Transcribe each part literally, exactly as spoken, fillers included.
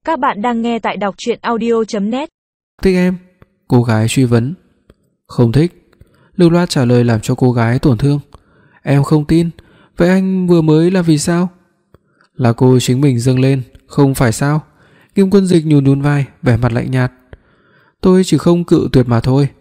Các bạn đang nghe tại đọc truyện audio chấm net. Thích em? Cô gái truy vấn. Không thích. Lưu loát trả lời làm cho cô gái tổn thương. Em không tin. Vậy anh vừa mới là vì sao? Là cô chính mình dâng lên, không phải sao? Nghiêm Quân Dịch nhún nhún vai, vẻ mặt lạnh nhạt. Tôi chỉ không cự tuyệt mà thôi.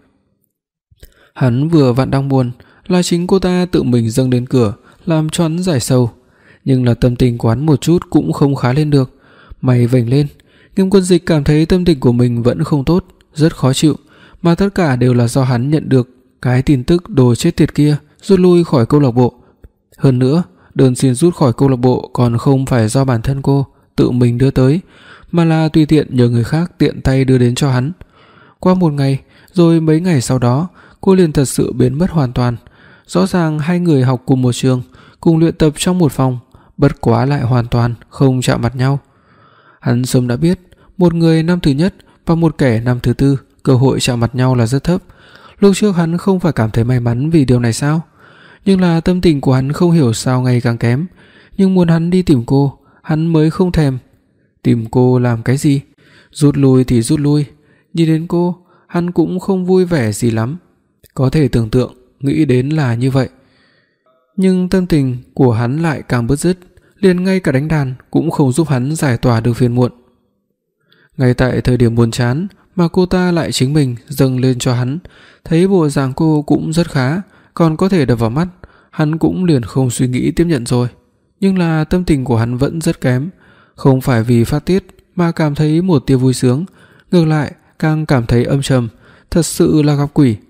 Hắn vừa vặn đang buồn, là chính cô ta tự mình dâng đến cửa, làm cho hắn giải sầu. Nhưng là tâm tình của hắn một chút cũng không khá lên được. Mày vểnh lên. Nghiêm Quân Dịch cảm thấy tâm tình của mình vẫn không tốt, rất khó chịu, mà tất cả đều là do hắn nhận được cái tin tức đồ chết tiệt kia rút lui khỏi câu lạc bộ. Hơn nữa, đơn xin rút khỏi câu lạc bộ còn không phải do bản thân cô tự mình đưa tới, mà là tùy tiện nhờ người khác tiện tay đưa đến cho hắn. Qua một ngày, rồi mấy ngày sau đó, cô liền thật sự biến mất hoàn toàn. Rõ ràng hai người học cùng một trường, cùng luyện tập trong một phòng, bất quá lại hoàn toàn không chạm mặt nhau. Hắn sớm đã biết, một người năm thứ nhất và một kẻ năm thứ tư, cơ hội chạm mặt nhau là rất thấp. Lúc trước hắn không phải cảm thấy may mắn vì điều này sao? Nhưng là tâm tình của hắn không hiểu sao ngày càng kém. Nhưng muốn hắn đi tìm cô, hắn mới không thèm. Tìm cô làm cái gì? Rút lui thì rút lui. Nhìn đến cô, hắn cũng không vui vẻ gì lắm. Có thể tưởng tượng, nghĩ đến là như vậy. Nhưng tâm tình của hắn lại càng bứt rứt, liền ngay cả đánh đàn cũng không giúp hắn giải tỏa được phiền muộn. Ngay tại thời điểm buồn chán mà cô ta lại chính mình dâng lên cho hắn, thấy bộ dạng cô cũng rất khá, còn có thể đập vào mắt, hắn cũng liền không suy nghĩ tiếp nhận rồi. Nhưng là tâm tình của hắn vẫn rất kém, không phải vì phát tiết mà cảm thấy một tia vui sướng, ngược lại càng cảm thấy âm trầm, thật sự là gặp quỷ.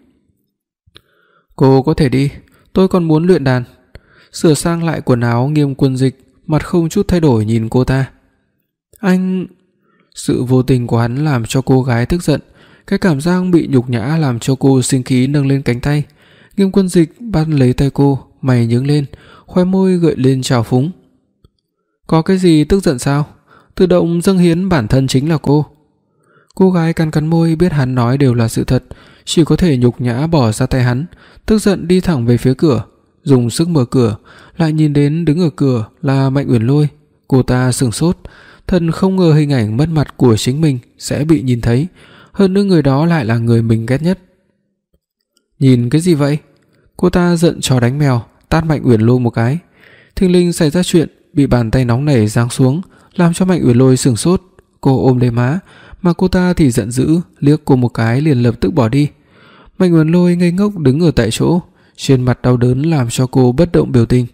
Cô có thể đi, tôi còn muốn luyện đàn. Sửa sang lại quần áo, Nghiêm Quân Dịch mặt không chút thay đổi nhìn cô ta. Anh... Sự vô tình của hắn làm cho cô gái tức giận, cái cảm giác bị nhục nhã làm cho cô sinh khí nâng lên cánh tay. Nghiêm Quân Dịch bắt lấy tay cô, mày nhướng lên, khóe môi gợi lên trào phúng. Có cái gì tức giận sao? Tự động dâng hiến bản thân chính là cô. Cô gái cắn cắn môi, biết hắn nói đều là sự thật, chỉ có thể nhục nhã bỏ ra tay hắn, tức giận đi thẳng về phía cửa, dùng sức mở cửa, lại nhìn đến đứng ở cửa là Mạnh Uyển Lôi. Cô ta sửng sốt, thật không ngờ hình ảnh mất mặt của chính mình sẽ bị nhìn thấy, hơn nữa người đó lại là người mình ghét nhất. Nhìn cái gì vậy? Cô ta giận chó đánh mèo, tát Mạnh Uyển Lôi một cái. Thình lình xảy ra chuyện, bị bàn tay nóng nảy giáng xuống, làm cho Mạnh Uyển Lôi sửng sốt. Cô ôm lấy má, mà cô ta thì giận dữ, liếc cô một cái liền lập tức bỏ đi. Mạnh Uyển Lôi ngây ngốc đứng ở tại chỗ, trên mặt đau đớn làm cho cô bất động biểu tình.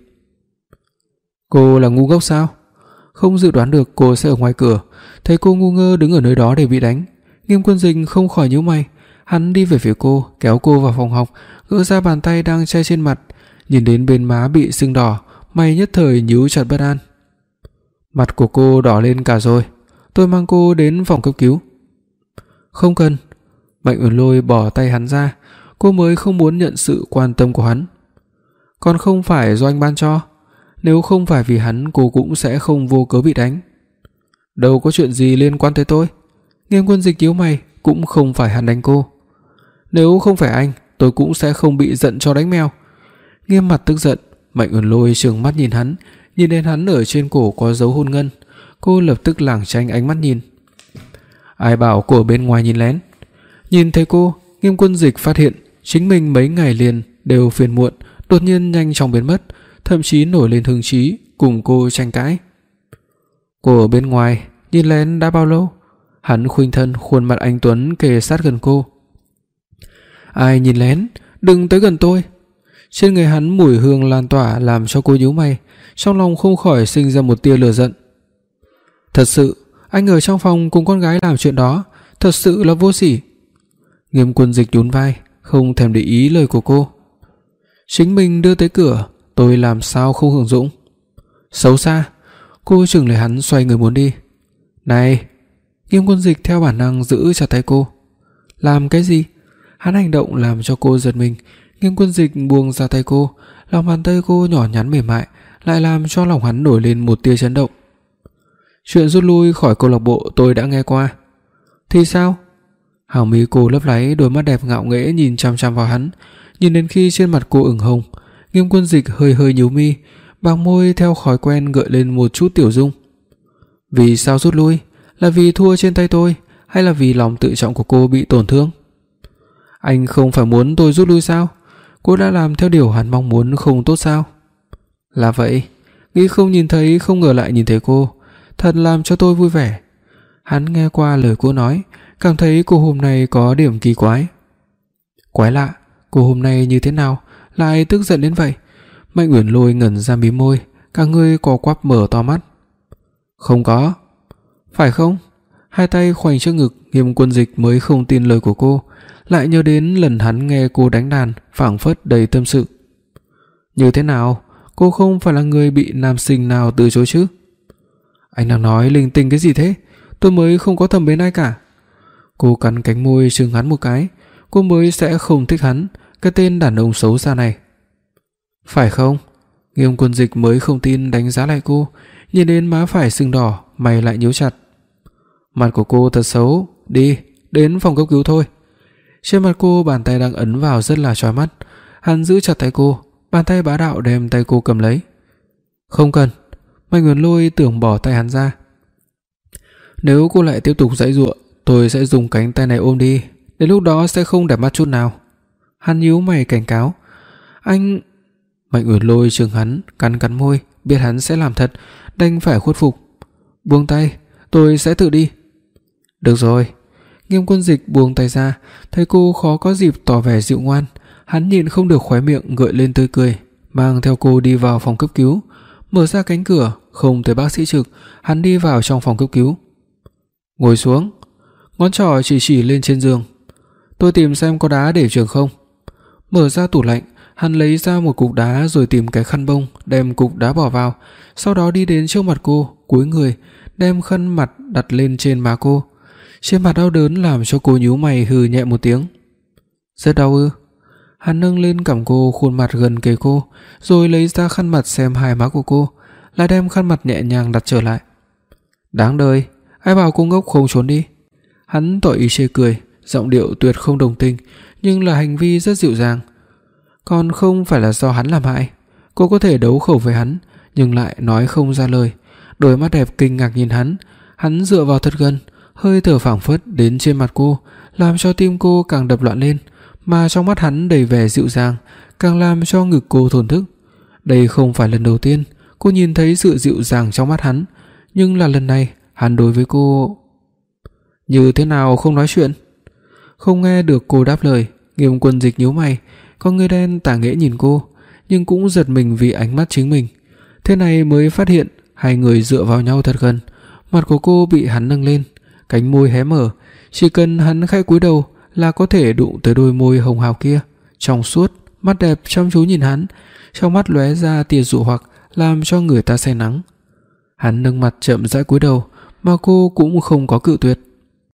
Cô là ngu ngốc sao? Không dự đoán được cô sẽ ở ngoài cửa, thấy cô ngu ngơ đứng ở nơi đó để bị đánh. Nghiêm Quân Dịch không khỏi nhíu mày, hắn đi về phía cô, kéo cô vào phòng học, gỡ ra bàn tay đang che trên mặt, nhìn đến bên má bị sưng đỏ, mày nhất thời nhíu chặt bất an. Mặt của cô đỏ lên cả rồi, tôi mang cô đến phòng cấp cứu. Không cần. Mạnh Uyển Lôi bỏ tay hắn ra, cô mới không muốn nhận sự quan tâm của hắn. Còn không phải do anh ban cho, nếu không phải vì hắn cô cũng sẽ không vô cớ bị đánh. Đâu có chuyện gì liên quan tới tôi. Nghiêm Quân Dịch nhíu mày, cũng không phải hắn đánh cô. Nếu không phải anh, tôi cũng sẽ không bị giận cho đánh mèo. Nghiêm mặt tức giận, Mạnh Uyển Lôi trừng mắt nhìn hắn, nhìn đến hắn ở trên cổ có dấu hôn ngân, cô lập tức lảng tránh ánh mắt nhìn. Ai bảo cô ở bên ngoài nhìn lén? Nhìn thấy cô, Nghiêm Quân Dịch phát hiện chính mình mấy ngày liền đều phiền muộn, đột nhiên nhanh chóng biến mất, thậm chí nổi lên hứng chí cùng cô tranh cãi. Cô ở bên ngoài nhìn lén đã bao lâu? Hắn khuynh thân, khuôn mặt anh tuấn kề sát gần cô. Ai nhìn lén? Đừng tới gần tôi. Trên người hắn mùi hương lan tỏa làm cho cô nhíu mày, trong lòng không khỏi sinh ra một tia lửa giận. Thật sự, anh ở trong phòng cùng con gái làm chuyện đó, thật sự là vô sỉ. Nghiêm Quân Dịch nhún vai, không thèm để ý lời của cô. Chính mình đưa tới cửa, tôi làm sao không hưởng dụng? Xấu xa. Cô chừng lấy hắn, xoay người muốn đi. Này! Nghiêm Quân Dịch theo bản năng giữ chặt tay cô. Làm cái gì? Hắn hành động làm cho cô giật mình. Nghiêm Quân Dịch buông ra tay cô, lòng bàn tay cô nhỏ nhắn mềm mại lại làm cho lòng hắn nổi lên một tia chấn động. Chuyện rút lui khỏi câu lạc bộ tôi đã nghe qua. Thì sao? Hàng mi cô lấp láy, đôi mắt đẹp ngạo nghễ nhìn chăm chăm vào hắn, nhìn đến khi trên mặt cô ửng hồng. Nghiêm Quân Dịch hơi hơi nhíu mi, bàng môi theo thói quen gợi lên một chút tiểu dung. Vì sao rút lui? là vì thua trên tay tôi hay là vì lòng tự trọng của cô bị tổn thương? Anh không phải muốn tôi rút lui sao? Cô đã làm theo điều hắn mong muốn không tốt sao? Là vậy, nghĩ không nhìn thấy không ngờ lại nhìn thấy cô, thật làm cho tôi vui vẻ. Hắn nghe qua lời cô nói, cảm thấy cô hôm nay có điểm kỳ quái. Quái lạ, cô hôm nay như thế nào lại tức giận đến vậy? Mạnh Uyển Lôi ngẩn ra mím môi, cả người co quắp mở to mắt. Không có. Phải không? Hai tay khoanh trước ngực, Nghiêm Quân Dịch mới không tin lời của cô, lại nhớ đến lần hắn nghe cô đánh đàn, phảng phất đầy tâm sự. Như thế nào? Cô không phải là người bị nam sinh nào từ chối chứ? Anh đang nói linh tinh cái gì thế? Tôi mới không có thầm mến ai cả. Cô cắn cánh môi chừng hắn một cái. Cô mới sẽ không thích hắn, cái tên đàn ông xấu xa này. Phải không? Nghiêm Quân Dịch mới không tin đánh giá lại cô, nhìn đến má phải sưng đỏ, mày lại nhíu chặt. Mặt của cô thật xấu, đi, đến phòng cấp cứu thôi. Trên mặt cô bàn tay đang ấn vào rất là chói mắt. Hắn giữ chặt tay cô, bàn tay bá đạo đem tay cô cầm lấy. Không cần. Mạnh Uyển Lôi tưởng bỏ tay hắn ra. Nếu cô lại tiếp tục giãy giụa, tôi sẽ dùng cánh tay này ôm đi, đến lúc đó sẽ không đẹp mắt chút nào. Hắn nhíu mày cảnh cáo. Anh... Mạnh Uyển Lôi trừng hắn, cắn cắn môi, biết hắn sẽ làm thật, đành phải khuất phục. Buông tay, tôi sẽ tự đi. Được rồi. Nghiêm Quân Dịch buông tay ra, thấy cô khó có dịp tỏ vẻ dịu ngoan, hắn nhịn không được khóe miệng gợi lên tươi cười, mang theo cô đi vào phòng cấp cứu. Mở ra cánh cửa, không thấy bác sĩ trực, hắn đi vào trong phòng cấp cứu. Ngồi xuống. Ngón trỏ chỉ chỉ lên trên giường. Tôi tìm xem có đá để trường không. Mở ra tủ lạnh, hắn lấy ra một cục đá rồi tìm cái khăn bông, đem cục đá bỏ vào, sau đó đi đến trước mặt cô, cúi người, đem khăn mặt đặt lên trên má cô. Trên mặt đau đớn làm cho cô nhíu mày hừ nhẹ một tiếng. Rất đau ư? Hắn nâng lên cằm cô, khuôn mặt gần kề cô, rồi lấy ra khăn mặt xem hai má của cô, lại đem khăn mặt nhẹ nhàng đặt trở lại. Đáng đời, ai bảo cô ngốc không trốn đi. Hắn tỏ ý chê cười, giọng điệu tuyệt không đồng tình, nhưng là hành vi rất dịu dàng. Còn không phải là do hắn làm hại. Cô có thể đấu khẩu với hắn, nhưng lại nói không ra lời. Đôi mắt đẹp kinh ngạc nhìn hắn. Hắn dựa vào thật gần, hơi thở phảng phất đến trên mặt cô, làm cho tim cô càng đập loạn lên, mà trong mắt hắn đầy vẻ dịu dàng, càng làm cho ngực cô thổn thức. Đây không phải lần đầu tiên cô nhìn thấy sự dịu dàng trong mắt hắn, nhưng là lần này hắn đối với cô... Như thế nào không nói chuyện? Không nghe được cô đáp lời, Nghiêm Quân Dịch nhíu mày, con người đen tà nghễ nhìn cô, nhưng cũng giật mình vì ánh mắt chính mình. Thế này mới phát hiện hai người dựa vào nhau thật gần, mặt của cô bị hắn nâng lên, cánh môi hé mở, chỉ cần hắn khẽ cúi đầu là có thể đụng tới đôi môi hồng hào kia, trong suốt, mắt đẹp chăm chú nhìn hắn, trong mắt lóe ra tia dụ hoặc làm cho người ta say nắng. Hắn nâng mặt chậm rãi cúi đầu, mà cô cũng không có cự tuyệt.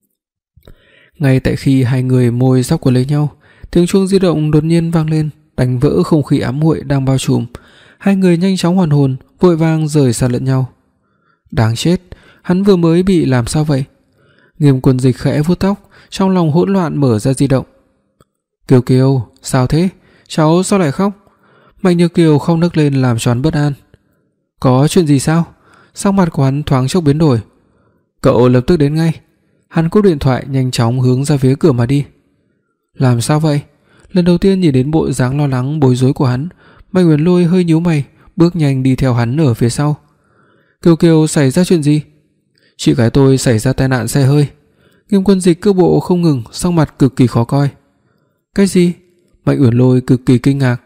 Ngay tại khi hai người môi sắp quấn lấy nhau, tiếng chuông di động đột nhiên vang lên, đánh vỡ không khí ám muội đang bao trùm. Hai người nhanh chóng hoàn hồn, vội vàng rời xa lẫn nhau. Đáng chết, hắn vừa mới bị làm sao vậy? Nghiêm Quân Dịch khẽ vuốt tóc, trong lòng hỗn loạn mở ra di động. Kiều Kiều, sao thế? Cháu sao lại khóc? Mạnh Nhược Kiều không nức lên làm cho hắn bất an. Có chuyện gì sao? Sắc mặt của hắn thoáng chốc biến đổi. Cậu lập tức đến ngay. Hắn cúp điện thoại, nhanh chóng hướng ra phía cửa mà đi. Làm sao vậy? Lần đầu tiên nhìn đến bộ dáng lo lắng bối rối của hắn, Mạnh Uyển Lôi hơi nhíu mày, bước nhanh đi theo hắn ở phía sau. Kiều Kiều, xảy ra chuyện gì? Chị gái tôi xảy ra tai nạn xe hơi. Nghiêm Quân Dịch cước bộ không ngừng, sắc mặt cực kỳ khó coi. Cái gì? Mạnh Uyển Lôi cực kỳ kinh ngạc.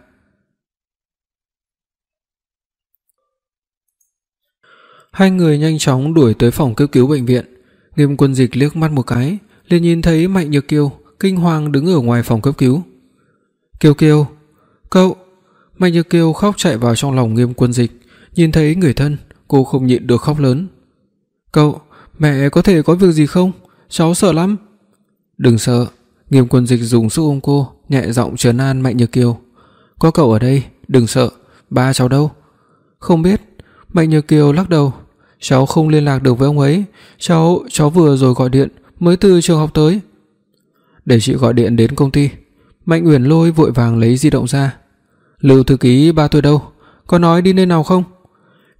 Hai người nhanh chóng đuổi tới phòng cấp cứu bệnh viện. Nghiêm Quân Dịch liếc mắt một cái, liền nhìn thấy Mạnh Nhược Kiều kinh hoàng đứng ở ngoài phòng cấp cứu. Kiều Kiều, cậu! Mạnh Nhược Kiều khóc chạy vào trong lòng Nghiêm Quân Dịch, nhìn thấy người thân, cô không nhịn được khóc lớn. Cậu, mẹ có thể có việc gì không? Cháu sợ lắm. Đừng sợ. Nghiêm Quân Dịch dùng sức ôm cô, nhẹ giọng trấn an Mạnh Nhược Kiều. Có cậu ở đây, đừng sợ. Ba cháu đâu? Không biết. Mạnh Nhược Kiều lắc đầu. Cháu không liên lạc được với ông ấy. Cháu, cháu vừa rồi gọi điện, mới từ trường học tới. Để chị gọi điện đến công ty. Mạnh Uyển Lôi vội vàng lấy di động ra. Lưu thư ký ba tôi đâu? Có nói đi nơi nào không?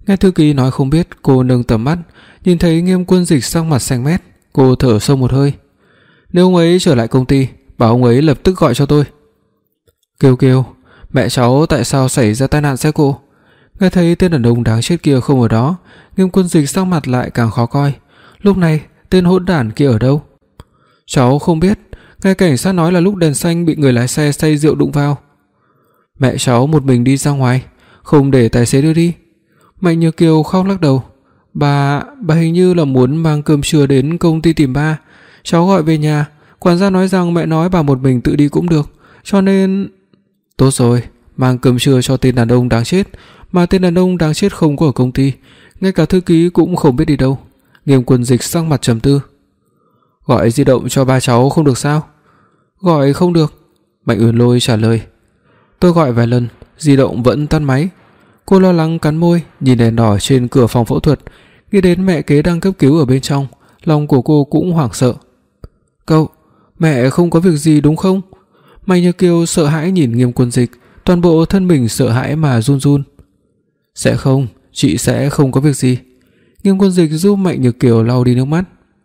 Nghe thư ký nói không biết, cô nâng tầm mắt, nhìn thấy Nghiêm Quân Dịch sắc mặt xanh mét, cô thở sâu một hơi. Nếu ông ấy trở lại công ty, bảo ông ấy lập tức gọi cho tôi. Kiều Kiều, mẹ cháu tại sao xảy ra tai nạn xe cộ? Nghe thấy tên đàn ông đáng chết kia không ở đó, Nghiêm Quân Dịch sắc mặt lại càng khó coi. Lúc này tên hỗn đản kia ở đâu? Cháu không biết, nghe cảnh sát nói là lúc đèn xanh bị người lái xe say rượu đụng vào. Mẹ cháu một mình đi ra ngoài, không để tài xế đưa đi. Mạnh Như Kiều khóc lắc đầu. Bà, bà hình như là muốn mang cơm trưa đến công ty tìm ba. Cháu gọi về nhà, quản gia nói rằng mẹ nói bà một mình tự đi cũng được, cho nên... Tốt rồi, mang cơm trưa cho tên đàn ông đáng chết, mà tên đàn ông đáng chết không có ở công ty, ngay cả thư ký cũng không biết đi đâu. Nghiêm Quân Dịch sắc mặt trầm tư. Gọi di động cho ba cháu không được sao? Gọi không được, Mạnh Uyển Lôi trả lời. Tôi gọi vài lần, di động vẫn tắt máy. Cô lo lắng cắn môi, nhìn đèn đỏ trên cửa phòng phẫu thuật, nghĩ đến mẹ kế đang cấp cứu ở bên trong, lòng của cô cũng hoảng sợ. Cậu, mẹ không có việc gì đúng không? Mạnh Như Kiều sợ hãi nhìn Nghiêm Quân Dịch, toàn bộ thân mình sợ hãi mà run run. Sẽ không, chị sẽ không có việc gì. Nghiêm Quân Dịch giúp Mạnh Như Kiều lau đi nước mắt.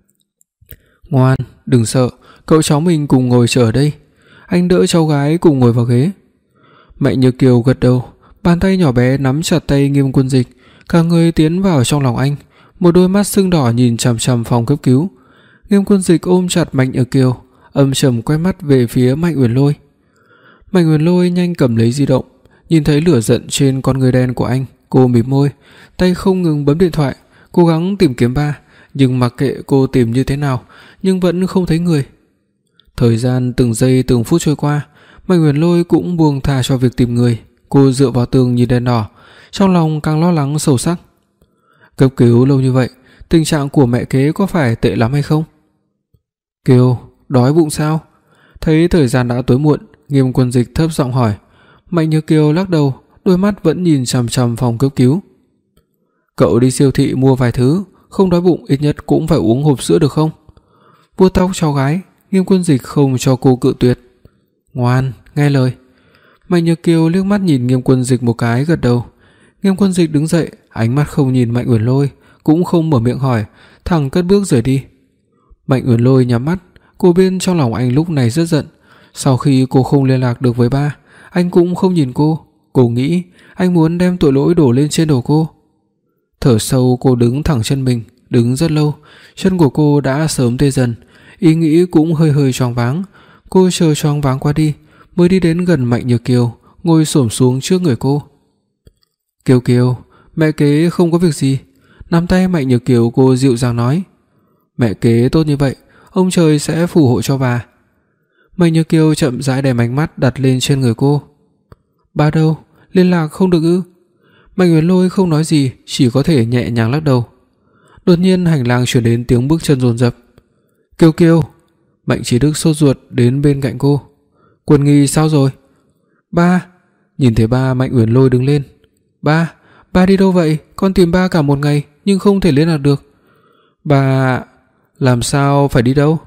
Ngoan, đừng sợ, cậu cháu mình cùng ngồi chờ ở đây. Anh đỡ cháu gái cùng ngồi vào ghế. Mạnh Như Kiều gật đầu, bàn tay nhỏ bé nắm chặt tay Nghiêm Quân Dịch, cả người tiến vào trong lòng anh, một đôi mắt sưng đỏ nhìn chằm chằm phòng cấp cứu. Nghiêm Quân Dịch ôm chặt Mạnh Như Kiều, âm trầm quay mắt về phía Mạnh Uyển Lôi. Mạnh Uyển Lôi nhanh cầm lấy di động, nhìn thấy lửa giận trên con người đen của anh, cô mím môi, tay không ngừng bấm điện thoại, cố gắng tìm kiếm ba, nhưng mặc kệ cô tìm như thế nào, nhưng vẫn không thấy người. Thời gian từng giây từng phút trôi qua, Mạnh Uyển Lôi cũng buông tha cho việc tìm người. Cô dựa vào tường nhìn đèn đỏ, trong lòng càng lo lắng sâu sắc. Cấp cứu lâu như vậy, tình trạng của mẹ kế có phải tệ lắm hay không? Kiều, đói bụng sao? Thấy thời gian đã tối muộn, Nghiêm Quân Dịch thấp giọng hỏi. Mạnh Như Kiều lắc đầu, đôi mắt vẫn nhìn chằm chằm phòng cấp cứu. Cậu đi siêu thị mua vài thứ, không đói bụng ít nhất cũng phải uống hộp sữa được không? Vuốt tóc cháu gái, Nghiêm Quân Dịch không cho cô cự tuyệt. Ngoan, nghe lời. Mạnh Như Kiều liếc mắt nhìn Nghiêm Quân Dịch một cái, gật đầu. Nghiêm Quân Dịch đứng dậy, ánh mắt không nhìn Mạnh Uyển Lôi, cũng không mở miệng hỏi, thẳng cất bước rời đi. Mạnh Uyển Lôi nhắm mắt, cô biết trong lòng anh lúc này rất giận. Sau khi cô không liên lạc được với ba, anh cũng không nhìn cô. Cô nghĩ anh muốn đem tội lỗi đổ lên trên đầu cô. Thở sâu, cô đứng thẳng chân mình, đứng rất lâu, chân của cô đã sớm tê dần, ý nghĩ cũng hơi hơi choáng váng. Cô chờ choáng váng qua đi, mới đi đến gần Mạnh Như Kiều, ngồi xổm xuống trước người cô. Kiều Kiều, mẹ kế không có việc gì. Nắm tay Mạnh Như Kiều, cô dịu dàng nói. Mẹ kế tốt như vậy, ông trời sẽ phù hộ cho bà. Mạnh Như Kiều chậm rãi đem ánh mắt đặt lên trên người cô. Ba đâu, liên lạc không được ư? Mạnh Uyển Lôi không nói gì, chỉ có thể nhẹ nhàng lắc đầu. Đột nhiên hành lang truyền đến tiếng bước chân dồn dập. Kiều Kiều. Mạnh Chí Đức sốt ruột đến bên cạnh cô. Quân Nghi sao rồi? Ba. Nhìn thấy ba, Mạnh Uyển Lôi đứng lên. Ba, ba đi đâu vậy? Con tìm ba cả một ngày nhưng không thể liên lạc được. Ba, làm sao phải đi đâu?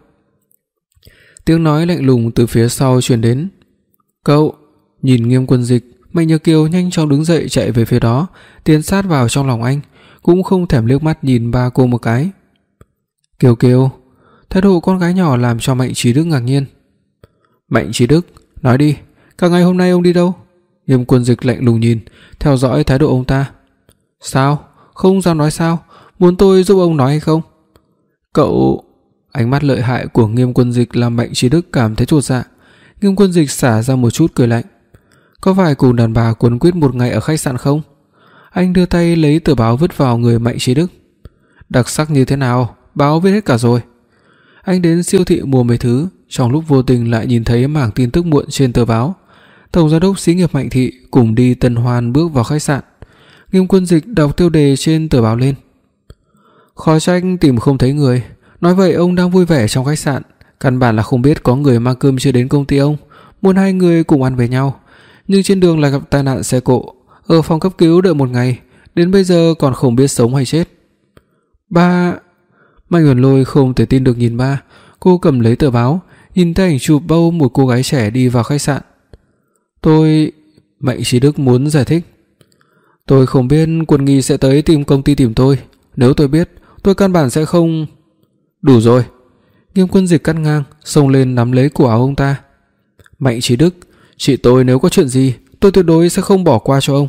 Tiếng nói lạnh lùng từ phía sau truyền đến. Cậu. Nhìn Nghiêm Quân Dịch, Mạnh Như Kiều nhanh chóng đứng dậy chạy về phía đó, tiến sát vào trong lòng anh, cũng không thèm liếc mắt nhìn ba cô một cái. Kiều Kiều. Thái độ con gái nhỏ làm cho Mạnh Chí Đức ngạc nhiên. Mạnh Chí Đức, nói đi, cả ngày hôm nay ông đi đâu? Nghiêm Quân Dịch lạnh lùng nhìn, theo dõi thái độ ông ta. Sao? Không dám nói sao? Muốn tôi giúp ông nói hay không? Cậu... Ánh mắt lợi hại của Nghiêm Quân Dịch làm Mạnh Chí Đức cảm thấy chột dạ. Nghiêm Quân Dịch xả ra một chút cười lạnh. Có phải cùng đàn bà quấn quýt một ngày ở khách sạn không? Anh đưa tay lấy tờ báo vứt vào người Mạnh Chí Đức. Đặc sắc như thế nào? Báo viết hết cả rồi. Anh đến siêu thị mua mấy thứ, trong lúc vô tình lại nhìn thấy mảng tin tức muộn trên tờ báo. Tổng giám đốc xí nghiệp Mạnh Thị cùng đi tân hoan bước vào khách sạn. Nghiêm Quân Dịch đọc tiêu đề trên tờ báo lên. Khó trách tìm không thấy người. Nói vậy ông đang vui vẻ trong khách sạn, căn bản là không biết có người mang cơm chưa đến công ty ông, muốn hai người cùng ăn với nhau. Nhưng trên đường lại gặp tai nạn xe cộ, ở phòng cấp cứu đợi một ngày, đến bây giờ còn không biết sống hay chết. Ba... Mạnh Uyển Lôi không thể tin được nhìn ba. Cô cầm lấy tờ báo, nhìn thấy ảnh chụp bao một cô gái trẻ đi vào khách sạn. Tôi... Mạnh Chí Đức muốn giải thích. Tôi không biết Quân Nghi sẽ tới tìm công ty tìm tôi. Nếu tôi biết, tôi căn bản sẽ không... Đủ rồi. Nghiêm Quân Dịch cắt ngang, xông lên nắm lấy cổ áo ông ta. Mạnh Chí Đức, chị tôi nếu có chuyện gì, tôi tuyệt đối sẽ không bỏ qua cho ông.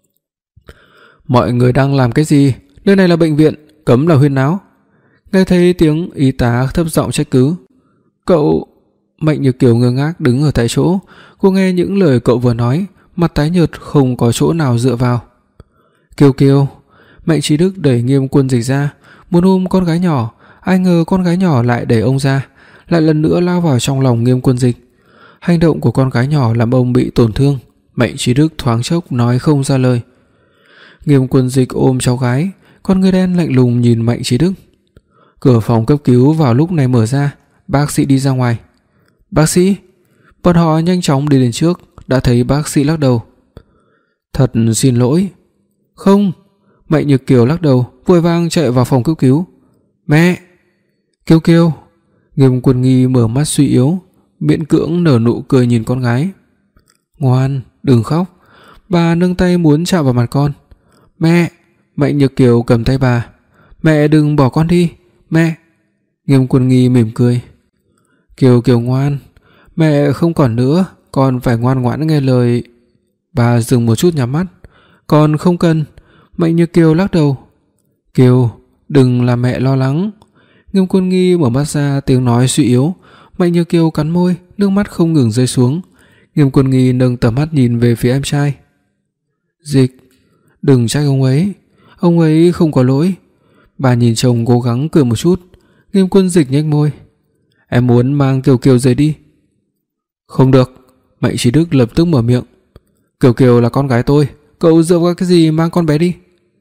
Mọi người đang làm cái gì? Nơi này là bệnh viện, cấm là huyên náo. Nghe thấy tiếng y tá thấp giọng trách cứ. Cậu... Mạnh Nhược Kiều ngơ ngác đứng ở tại chỗ. Cô nghe những lời cậu vừa nói, mặt tái nhợt không có chỗ nào dựa vào. Kiều Kiều. Mạnh Chí Đức đẩy Nghiêm Quân Dịch ra, muốn ôm con gái nhỏ. Ai ngờ con gái nhỏ lại đẩy ông ra, lại lần nữa lao vào trong lòng Nghiêm Quân Dịch. Hành động của con gái nhỏ làm ông bị tổn thương. Mạnh Chí Đức thoáng chốc nói không ra lời. Nghiêm Quân Dịch ôm cháu gái, con người đen lạnh lùng nhìn Mạnh Chí Đức. Cửa phòng cấp cứu vào lúc này mở ra, bác sĩ đi ra ngoài. Bác sĩ? Bọn họ nhanh chóng đi đến trước, đã thấy bác sĩ lắc đầu. Thật xin lỗi. Không. Mạnh Nhược Kiều lắc đầu, vội vàng chạy vào phòng cấp cứu. Mẹ! Kiều Kiều! Nghiêm Quân Nghi mở mắt suy yếu, miễn cưỡng nở nụ cười nhìn con gái. Ngoan, đừng khóc. Bà nâng tay muốn chạm vào mặt con. Mẹ! Mạnh Nhược Kiều cầm tay bà. Mẹ đừng bỏ con đi. Mẹ! Nghiêm Quân Nghi mỉm cười. Kiều Kiều ngoan, mẹ không còn nữa, con phải ngoan ngoãn nghe lời. Bà dừng một chút nhắm mắt. Con không cần. Mạnh Nhược Kiều lắc đầu. Kiều, đừng làm mẹ lo lắng. Nghiêm Quân Nghi mở mắt ra, tiếng nói suy yếu. Mạnh Nhược Kiều cắn môi, nước mắt không ngừng rơi xuống. Nghiêm Quân Nghi nâng tầm mắt nhìn về phía em trai. Dịch, đừng trách ông ấy, ông ấy không có lỗi. Bà nhìn chồng cố gắng cười một chút. Nghiêm Quân Dịch nhếch môi. Em muốn mang Kiều Kiều rời đi. Không được. Mạnh Chí Đức lập tức mở miệng. Kiều Kiều là con gái tôi, cậu dựa vào cái gì mang con bé đi?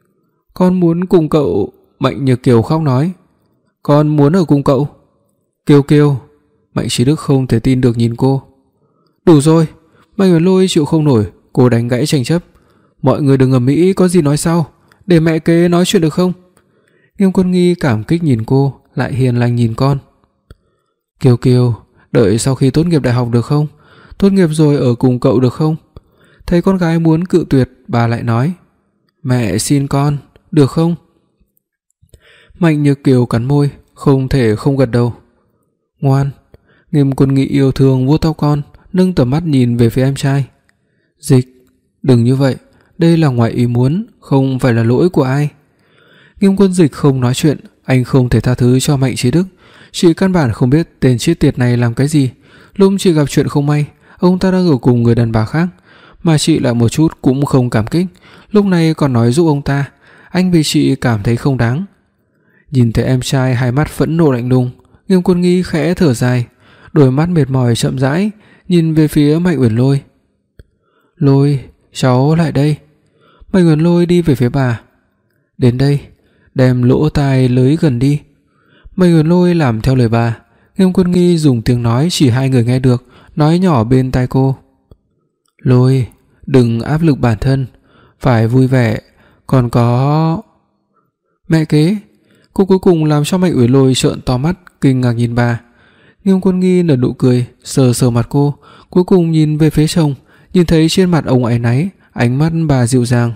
Con muốn cùng cậu. Mạnh Nhược Kiều khóc nói. Con muốn ở cùng cậu. Kiều Kiều. Mạnh Chí Đức không thể tin được nhìn cô. Đủ rồi. Mạnh Uyển Lôi chịu không nổi, cô đánh gãy tranh chấp. Mọi người đừng ầm ĩ, có gì nói sau, để mẹ kế nói chuyện được không? Nghiêm Quân Nghi cảm kích nhìn cô, lại hiền lành nhìn con. Kiều Kiều, đợi sau khi tốt nghiệp đại học được không? Tốt nghiệp rồi ở cùng cậu được không? Thấy con gái muốn cự tuyệt, bà lại nói. Mẹ xin con, được không? Mạnh Nhược Kiều cắn môi, không thể không gật đầu. Ngoan. Nghiêm Quân Nghi yêu thương vuốt tóc con, nâng tầm mắt nhìn về phía em trai. Dịch, đừng như vậy, đây là ngoài ý muốn, không phải là lỗi của ai. Nghiêm Quân Dịch không nói chuyện, anh không thể tha thứ cho Mạnh Chí Đức. Chị căn bản không biết tên chết tiệt này làm cái gì. Lúc chị gặp chuyện không may, ông ta đang ở cùng người đàn bà khác, mà chị lại một chút cũng không cảm kích, lúc này còn nói giúp ông ta. Anh vì chị cảm thấy không đáng. Nhìn thấy em trai hai mắt phẫn nộ lạnh lùng, Nghiêm Quân Nghi khẽ thở dài, đôi mắt mệt mỏi chậm rãi nhìn về phía Mạnh Uyển Lôi. Lôi, cháu lại đây. Mạnh Uyển Lôi đi về phía bà. Đến đây, đem lỗ tai lưới gần đi. Mạnh Uyển Lôi làm theo lời bà. Nghiêm Quân Nghi dùng tiếng nói chỉ hai người nghe được, nói nhỏ bên tai cô. Lôi, đừng áp lực bản thân, phải vui vẻ, còn có... Mẹ kế. Cô cuối cùng làm cho Mạnh Uyển Lôi trợn to mắt, kinh ngạc nhìn bà. Nghiêm Quân Nghi nở nụ cười, sờ sờ mặt cô, cuối cùng nhìn về phía chồng, nhìn thấy trên mặt ông áy náy, ánh mắt bà dịu dàng.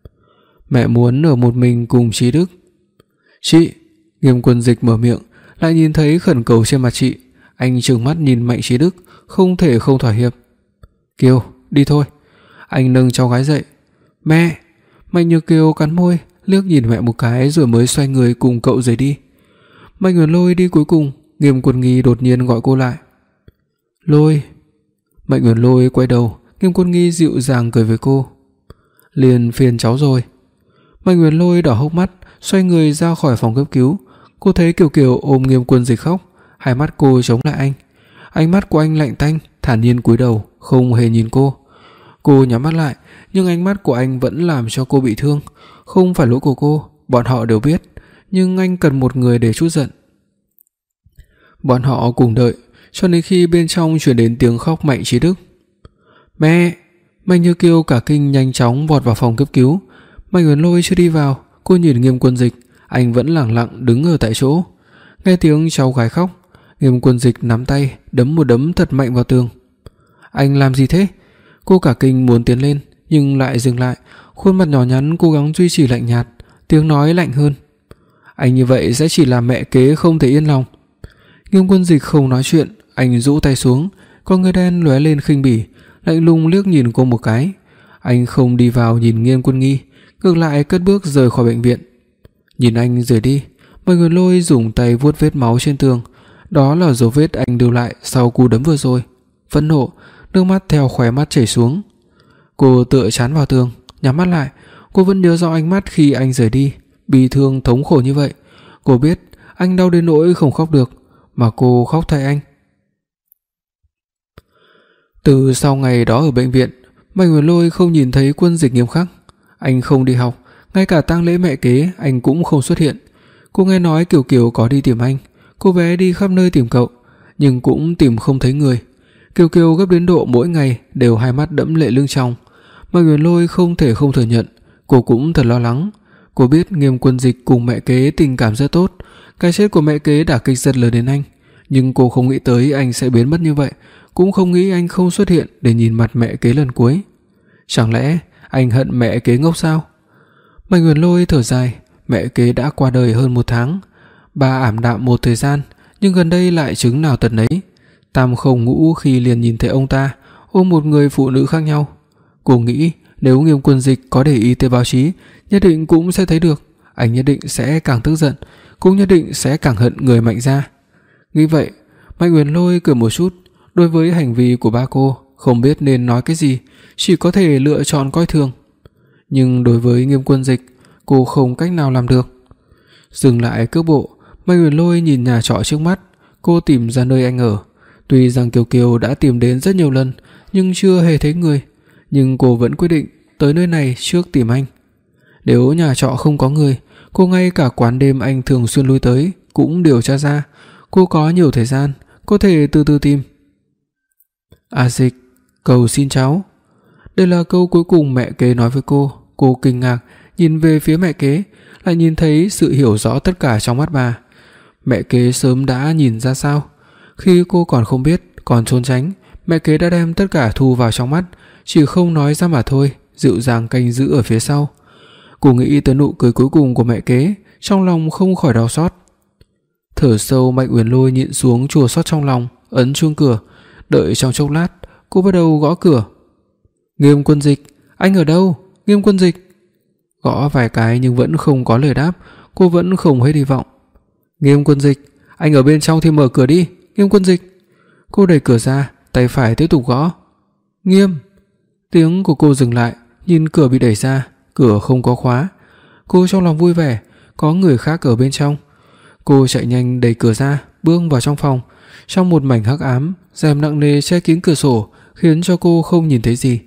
Mẹ muốn ở một mình cùng Chí Đức. Chị. Nghiêm Quân Dịch mở miệng, lại nhìn thấy khẩn cầu trên mặt chị. Anh trừng mắt nhìn Mạnh Chí Đức, không thể không thỏa hiệp. Kiều, đi thôi. Anh nâng cháu gái dậy. Mẹ. Mạnh Nhược Kiều cắn môi, liếc nhìn mẹ một cái rồi mới xoay người cùng cậu rời đi. Mạnh Uyển Lôi đi cuối cùng. Nghiêm Quân Nghi đột nhiên gọi cô lại. Lôi. Mạnh Uyển Lôi quay đầu, Nghiêm Quân Nghi dịu dàng cười với cô. Liền phiền cháu rồi. Mạnh Uyển Lôi đỏ hốc mắt, xoay người ra khỏi phòng cấp cứu. Cô thấy Kiều Kiều ôm Nghiêm Quân Dịch khóc, hai mắt cô chống lại anh. Ánh mắt của anh lạnh tanh, thản nhiên cúi đầu, không hề nhìn cô. Cô nhắm mắt lại, nhưng ánh mắt của anh vẫn làm cho cô bị thương. Không phải lỗi của cô, bọn họ đều biết, nhưng anh cần một người để trút giận. Bọn họ cùng đợi, cho đến khi bên trong truyền đến tiếng khóc Mạnh Chí Đức. Mẹ! Mạnh Như Kiều cả kinh nhanh chóng vọt vào phòng cấp cứu. Mạnh Uyển Lôi chưa đi vào, cô nhìn Nghiêm Quân Dịch, anh vẫn lẳng lặng đứng ở tại chỗ. Nghe tiếng cháu gái khóc, Nghiêm Quân Dịch nắm tay đấm một đấm thật mạnh vào tường. Anh làm gì thế? Cô cả kinh muốn tiến lên nhưng lại dừng lại, Khuôn mặt nhỏ nhắn cố gắng duy trì lạnh nhạt, tiếng nói lạnh hơn. Anh như vậy sẽ chỉ làm mẹ kế không thể yên lòng. Nghiêm Quân Dịch không nói chuyện, anh rũ tay xuống, con người đen lóe lên khinh bỉ, lạnh lùng liếc nhìn cô một cái. Anh không đi vào nhìn Nghiêm Quân Nghi, ngược lại cất bước rời khỏi bệnh viện. Nhìn anh rời đi, Bạch Huyền Lôi dùng tay vuốt vết máu trên tường, đó là dấu vết anh lưu lại sau cú đấm vừa rồi. Phẫn nộ, nước mắt theo khóe mắt chảy xuống. Cô tựa trán vào tường, nhắm mắt lại. Cô vẫn nhớ rõ ánh mắt khi anh rời đi, bi thương thống khổ như vậy. Cô biết anh đau đến nỗi không khóc được, mà cô khóc thay anh. Từ sau ngày đó ở bệnh viện, Bạch Huyền Lôi không nhìn thấy Quân Dịch nghiêm khắc. Anh không đi học, ngay cả tang lễ mẹ kế anh cũng không xuất hiện. Cô nghe nói Kiều Kiều có đi tìm anh, cô bé đi khắp nơi tìm cậu, nhưng cũng tìm không thấy người. Kiều Kiều gấp đến độ mỗi ngày đều hai mắt đẫm lệ lưng tròng. Bạch Huyền Lôi không thể không thừa nhận, cô cũng thật lo lắng. Cô biết Nghiêm Quân Dịch cùng mẹ kế tình cảm rất tốt, cái chết của mẹ kế đả kích rất lớn đến anh, nhưng cô không nghĩ tới anh sẽ biến mất như vậy, cũng không nghĩ anh không xuất hiện để nhìn mặt mẹ kế lần cuối. Chẳng lẽ anh hận mẹ kế ngốc sao? Bạch Huyền Lôi thở dài, mẹ kế đã qua đời hơn một tháng. Bà ảm đạm một thời gian, nhưng gần đây lại chứng nào tật nấy. Tam không ngũ khi liền nhìn thấy ông ta ôm một người phụ nữ khác nhau. Cô nghĩ nếu Nghiêm Quân Dịch có để ý tới báo chí, nhất định cũng sẽ thấy được. Anh nhất định sẽ càng tức giận, cũng nhất định sẽ càng hận người Mạnh gia. Nghĩ vậy, Bạch Huyền Lôi cười một chút. Đối với hành vi của ba cô, không biết nên nói cái gì, chỉ có thể lựa chọn coi thường. Nhưng đối với Nghiêm Quân Dịch, cô không cách nào làm được. Dừng lại cước bộ, Bạch Huyền Lôi nhìn nhà trọ trước mắt. Cô tìm ra nơi anh ở. Tuy rằng Kiều Kiều đã tìm đến rất nhiều lần, nhưng chưa hề thấy người, nhưng cô vẫn quyết định tới nơi này trước tìm anh. Nếu nhà trọ không có người, cô ngay cả quán đêm anh thường xuyên lui tới cũng điều tra ra. Cô có nhiều thời gian, có thể từ từ tìm. A Dịch, cầu xin cháu. Đây là câu cuối cùng mẹ kế nói với cô. Cô kinh ngạc nhìn về phía mẹ kế, lại nhìn thấy sự hiểu rõ tất cả trong mắt bà. Mẹ kế sớm đã nhìn ra sao? Khi cô còn không biết, còn trốn tránh, mẹ kế đã đem tất cả thu vào trong mắt, chỉ không nói ra mà thôi, dịu dàng canh giữ ở phía sau. Cô nghĩ tới nụ cười cuối cùng của mẹ kế, trong lòng không khỏi đau xót. Thở sâu, Bạch Huyền Lôi nhịn xuống chua xót trong lòng, ấn chuông cửa. Đợi trong chốc lát, cô bắt đầu gõ cửa. Nghiêm Quân Dịch, anh ở đâu? Nghiêm Quân Dịch. Gõ vài cái nhưng vẫn không có lời đáp. Cô vẫn không hết hy vọng. Nghiêm Quân Dịch, anh ở bên trong thì mở cửa đi. Nghiêm Quân Dịch. Cô đẩy cửa ra, tay phải tiếp tục gõ. Nghiêm. Tiếng của cô dừng lại, nhìn cửa bị đẩy ra, cửa không có khóa. Cô trong lòng vui vẻ, có người khác ở bên trong. Cô chạy nhanh đẩy cửa ra, bước vào trong phòng. Trong một mảnh hắc ám, rèm nặng nề che kín cửa sổ, khiến cho cô không nhìn thấy gì.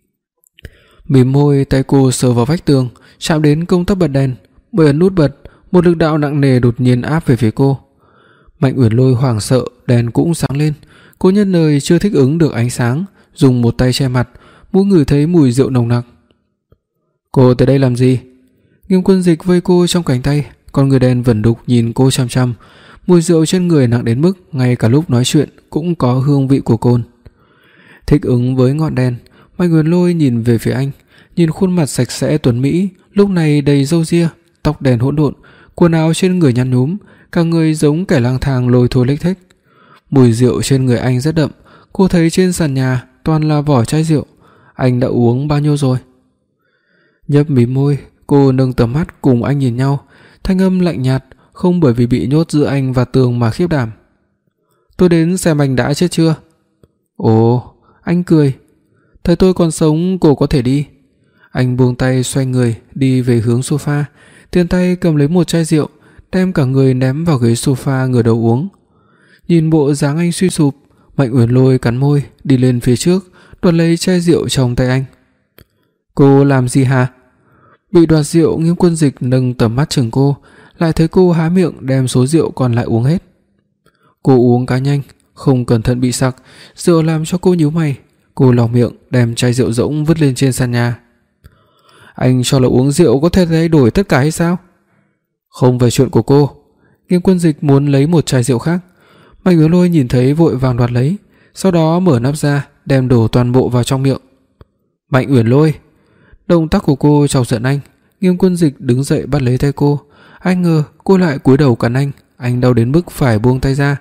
Mím môi, tay cô sờ vào vách tường, chạm đến công tắc bật đèn, bởi ấn nút bật, một lực đạo nặng nề đột nhiên áp về phía cô. Mạnh Uyển Lôi hoảng sợ, đèn cũng sáng lên. Cô nhân lời chưa thích ứng được ánh sáng, dùng một tay che mặt, muốn ngửi thấy mùi rượu nồng nặc. Cô tới đây làm gì? Nghiêm Quân Dịch vây cô trong cánh tay, con người đen vẩn đục nhìn cô chăm chăm. Mùi rượu trên người nặng đến mức ngay cả lúc nói chuyện cũng có hương vị của cồn. Thích ứng với ngọn đèn, Mạnh Uyển Lôi nhìn về phía anh, nhìn khuôn mặt sạch sẽ tuấn mỹ, lúc này đầy râu ria, tóc đen hỗn độn, quần áo trên người nhăn nhúm, cả người giống kẻ lang thang lôi thôi lếch thếch. Mùi rượu trên người anh rất đậm, cô thấy trên sàn nhà toàn là vỏ chai rượu. Anh đã uống bao nhiêu rồi? Nhấp mím môi, cô nâng tầm mắt cùng anh nhìn nhau, thanh âm lạnh nhạt, không bởi vì bị nhốt giữa anh và tường mà khiếp đảm. Tôi đến xem anh đã chết chưa? Ồ, anh cười. Thời tôi còn sống cô có thể đi. Anh buông tay xoay người đi về hướng sofa, tiền tay cầm lấy một chai rượu, đem cả người ném vào ghế sofa ngửa đầu uống. Nhìn bộ dáng anh suy sụp, Mạnh Uyển Lôi cắn môi đi lên phía trước, đoạt lấy chai rượu trong tay anh. Cô làm gì hả? Bị đoạt rượu, Nghiêm Quân Dịch nâng tầm mắt chừng cô, lại thấy cô há miệng đem số rượu còn lại uống hết. Cô uống cá nhanh, không cẩn thận bị sặc, rượu làm cho cô nhíu mày. Cô lỏng miệng đem chai rượu rỗng vứt lên trên sàn nhà. Anh cho là uống rượu có thể thay đổi tất cả hay sao? Không phải chuyện của cô. Nghiêm Quân Dịch muốn lấy một chai rượu khác. Mạnh Uyển Lôi nhìn thấy vội vàng đoạt lấy, sau đó mở nắp ra, đem đổ toàn bộ vào trong miệng. Mạnh Uyển Lôi. Động tác của cô chọc giận anh. Nghiêm Quân Dịch đứng dậy bắt lấy tay cô. Anh ngờ cô lại cúi đầu cắn anh. Anh đau đến mức phải buông tay ra.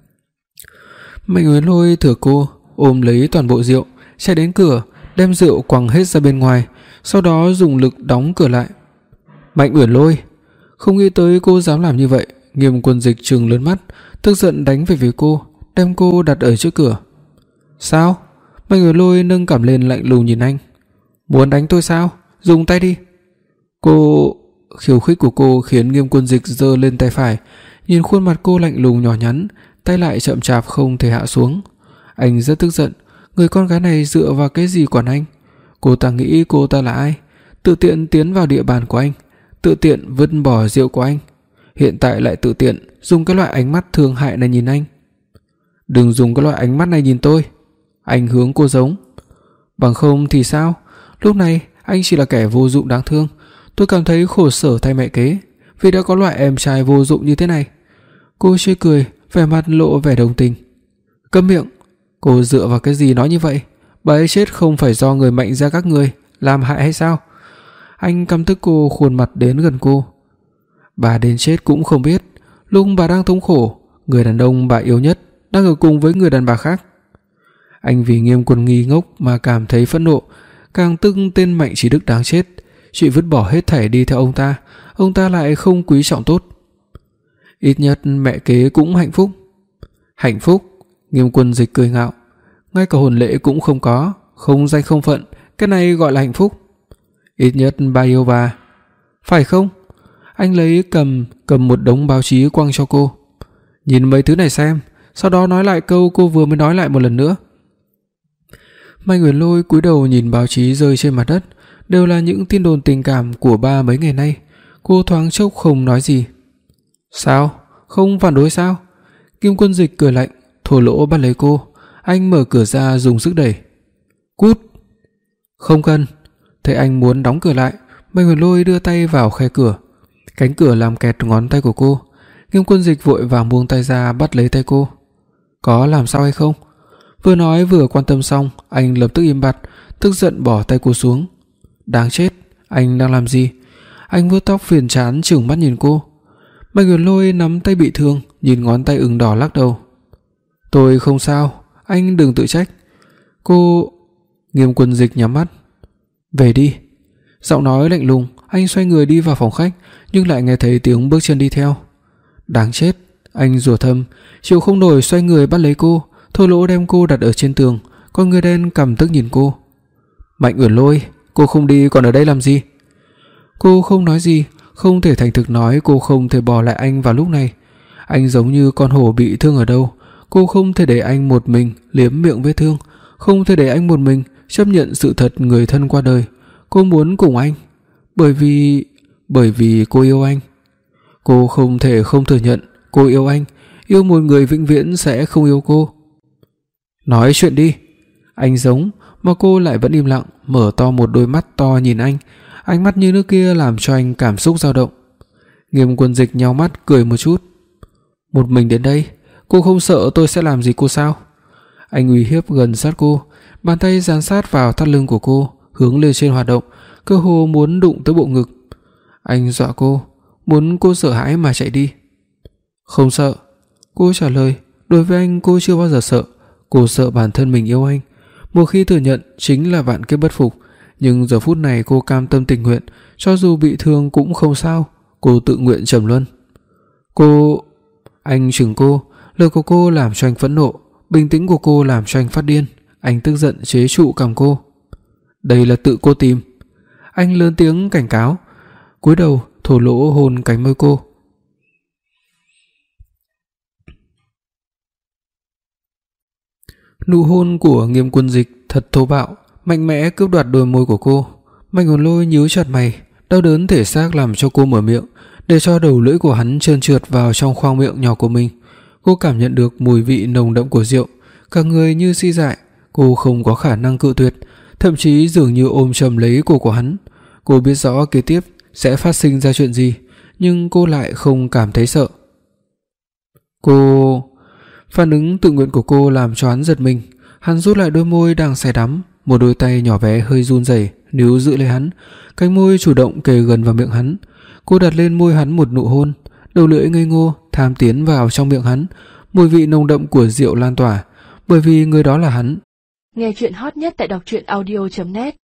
Mạnh Uyển Lôi thừa cô ôm lấy toàn bộ rượu, chạy đến cửa, đem rượu quăng hết ra bên ngoài, sau đó dùng lực đóng cửa lại. Mạnh Uyển Lôi, không nghĩ tới cô dám làm như vậy. Nghiêm Quân Dịch trừng lớn mắt, tức giận đánh về phía cô, đem cô đặt ở trước cửa. Sao? Mạnh Uyển Lôi nâng cằm lên lạnh lùng nhìn anh. Muốn đánh tôi sao? Dùng tay đi. Cô khiêu khích của cô khiến Nghiêm Quân Dịch giơ lên tay phải, nhìn khuôn mặt cô lạnh lùng nhỏ nhắn, tay lại chậm chạp không thể hạ xuống. Anh rất tức giận, người con gái này dựa vào cái gì quản anh? Cô ta nghĩ cô ta là ai? Tự tiện tiến vào địa bàn của anh, tự tiện vứt bỏ rượu của anh, hiện tại lại tự tiện dùng cái loại ánh mắt thương hại này nhìn anh. Đừng dùng cái loại ánh mắt này nhìn tôi. Anh hướng cô giống. Bằng không thì sao? Lúc này anh chỉ là kẻ vô dụng đáng thương. Tôi cảm thấy khổ sở thay mẹ kế vì đã có loại em trai vô dụng như thế này. Cô chê cười, vẻ mặt lộ vẻ đồng tình. Câm miệng. Cô dựa vào cái gì nói như vậy? Bà ấy chết không phải do người Mạnh gia các người làm hại hay sao? Anh căm tức cô khuôn mặt đến gần cô. Bà đến chết cũng không biết, lúc bà đang thống khổ, người đàn ông bà yêu nhất đang ở cùng với người đàn bà khác. Anh vì Nghiêm Quân nghi ngốc mà cảm thấy phẫn nộ, càng tức tên Mạnh Trí Đức đáng chết, chị vứt bỏ hết thảy đi theo ông ta, ông ta lại không quý trọng tốt. Ít nhất mẹ kế cũng hạnh phúc. Hạnh phúc? Nghiêm Quân Dịch cười ngạo. Ngay cả hôn lễ cũng không có, không danh không phận, cái này gọi là hạnh phúc? Ít nhất bà yêu bà, phải không? Anh lấy cầm cầm một đống báo chí quăng cho cô. Nhìn mấy thứ này xem, sau đó nói lại câu cô vừa mới nói lại một lần nữa. Mạnh Uyển Lôi cúi đầu nhìn báo chí rơi trên mặt đất, đều là những tin đồn tình cảm của ba mấy ngày nay. Cô thoáng chốc không nói gì. Sao? Không phản đối sao? Kim Quân Dịch cười lạnh, thô lỗ bắt lấy cô. Anh mở cửa ra dùng sức đẩy. Cút! Không cần. Thấy anh muốn đóng cửa lại, Mạnh Uyển Lôi đưa tay vào khe cửa. Cánh cửa làm kẹt ngón tay của cô. Nghiêm Quân Dịch vội vàng buông tay ra bắt lấy tay cô. Có làm sao hay không? Vừa nói vừa quan tâm xong, anh lập tức im bặt, tức giận bỏ tay cô xuống. Đáng chết, anh đang làm gì? Anh vuốt tóc phiền chán trừng mắt nhìn cô. Mạnh Uyển Lôi nắm tay bị thương, nhìn ngón tay ửng đỏ lắc đầu. Tôi không sao, anh đừng tự trách. Cô... Nghiêm Quân Dịch nhắm mắt. Về đi. Giọng nói lạnh lùng, anh xoay người đi vào phòng khách, nhưng lại nghe thấy tiếng bước chân đi theo. Đáng chết, anh rủa thầm, chịu không nổi xoay người bắt lấy cô, thô lỗ đem cô đặt ở trên tường, con người đen cằm tức nhìn cô. Mạnh Uyển Lôi, cô không đi còn ở đây làm gì? Cô không nói gì, không thể thành thực nói cô không thể bỏ lại anh vào lúc này. Anh giống như con hổ bị thương ở đâu, cô không thể để anh một mình liếm miệng vết thương, không thể để anh một mình chấp nhận sự thật người thân qua đời. Cô muốn cùng anh, bởi vì... bởi vì cô yêu anh. Cô không thể không thừa nhận cô yêu anh, yêu một người vĩnh viễn sẽ không yêu cô. Nói chuyện đi. Anh giống, mà cô lại vẫn im lặng, mở to một đôi mắt to nhìn anh, ánh mắt như nước kia làm cho anh cảm xúc dao động. Nghiêm Quân Dịch nheo mắt cười một chút. Một mình đến đây, cô không sợ tôi sẽ làm gì cô sao? Anh uy hiếp gần sát cô, bàn tay dán sát vào thắt lưng của cô, hướng lên trên hoạt động, cơ hồ muốn đụng tới bộ ngực. Anh dọa cô, muốn cô sợ hãi mà chạy đi. Không sợ. Cô trả lời, đối với anh cô chưa bao giờ sợ. Cô sợ bản thân mình yêu anh. Một khi thừa nhận chính là vạn kiếp bất phục. Nhưng giờ phút này cô cam tâm tình nguyện, cho dù bị thương cũng không sao. Cô tự nguyện trầm luân. Cô... Anh chừng cô, lời của cô làm cho anh phẫn nộ, bình tĩnh của cô làm cho anh phát điên. Anh tức giận chế trụ cằm cô. Đây là tự cô tìm. Anh lớn tiếng cảnh cáo, cúi đầu thổ lỗ hôn cánh môi cô. Nụ hôn của Nghiêm Quân Dịch thật thô bạo, mạnh mẽ cướp đoạt đôi môi của cô. Mạnh Uyển Lôi nhíu chặt mày, đau đớn thể xác làm cho cô mở miệng, để cho đầu lưỡi của hắn trơn trượt vào trong khoang miệng nhỏ của mình. Cô cảm nhận được mùi vị nồng đậm của rượu, cả người như si dại. Cô không có khả năng cự tuyệt, thậm chí dường như ôm chầm lấy cổ của hắn. Cô biết rõ kế tiếp sẽ phát sinh ra chuyện gì, nhưng cô lại không cảm thấy sợ. Cô... Phản ứng tự nguyện của cô làm cho hắn giật mình. Hắn rút lại đôi môi đang say đắm, Một đôi tay nhỏ bé hơi run rẩy níu giữ lấy hắn, cánh môi chủ động kề gần vào miệng hắn. Cô đặt lên môi hắn một nụ hôn, đầu lưỡi ngây ngô tham tiến vào trong miệng hắn, mùi vị nồng đậm của rượu lan tỏa, bởi vì người đó là hắn. Nghe chuyện hot nhất tại đọc truyện audio chấm net.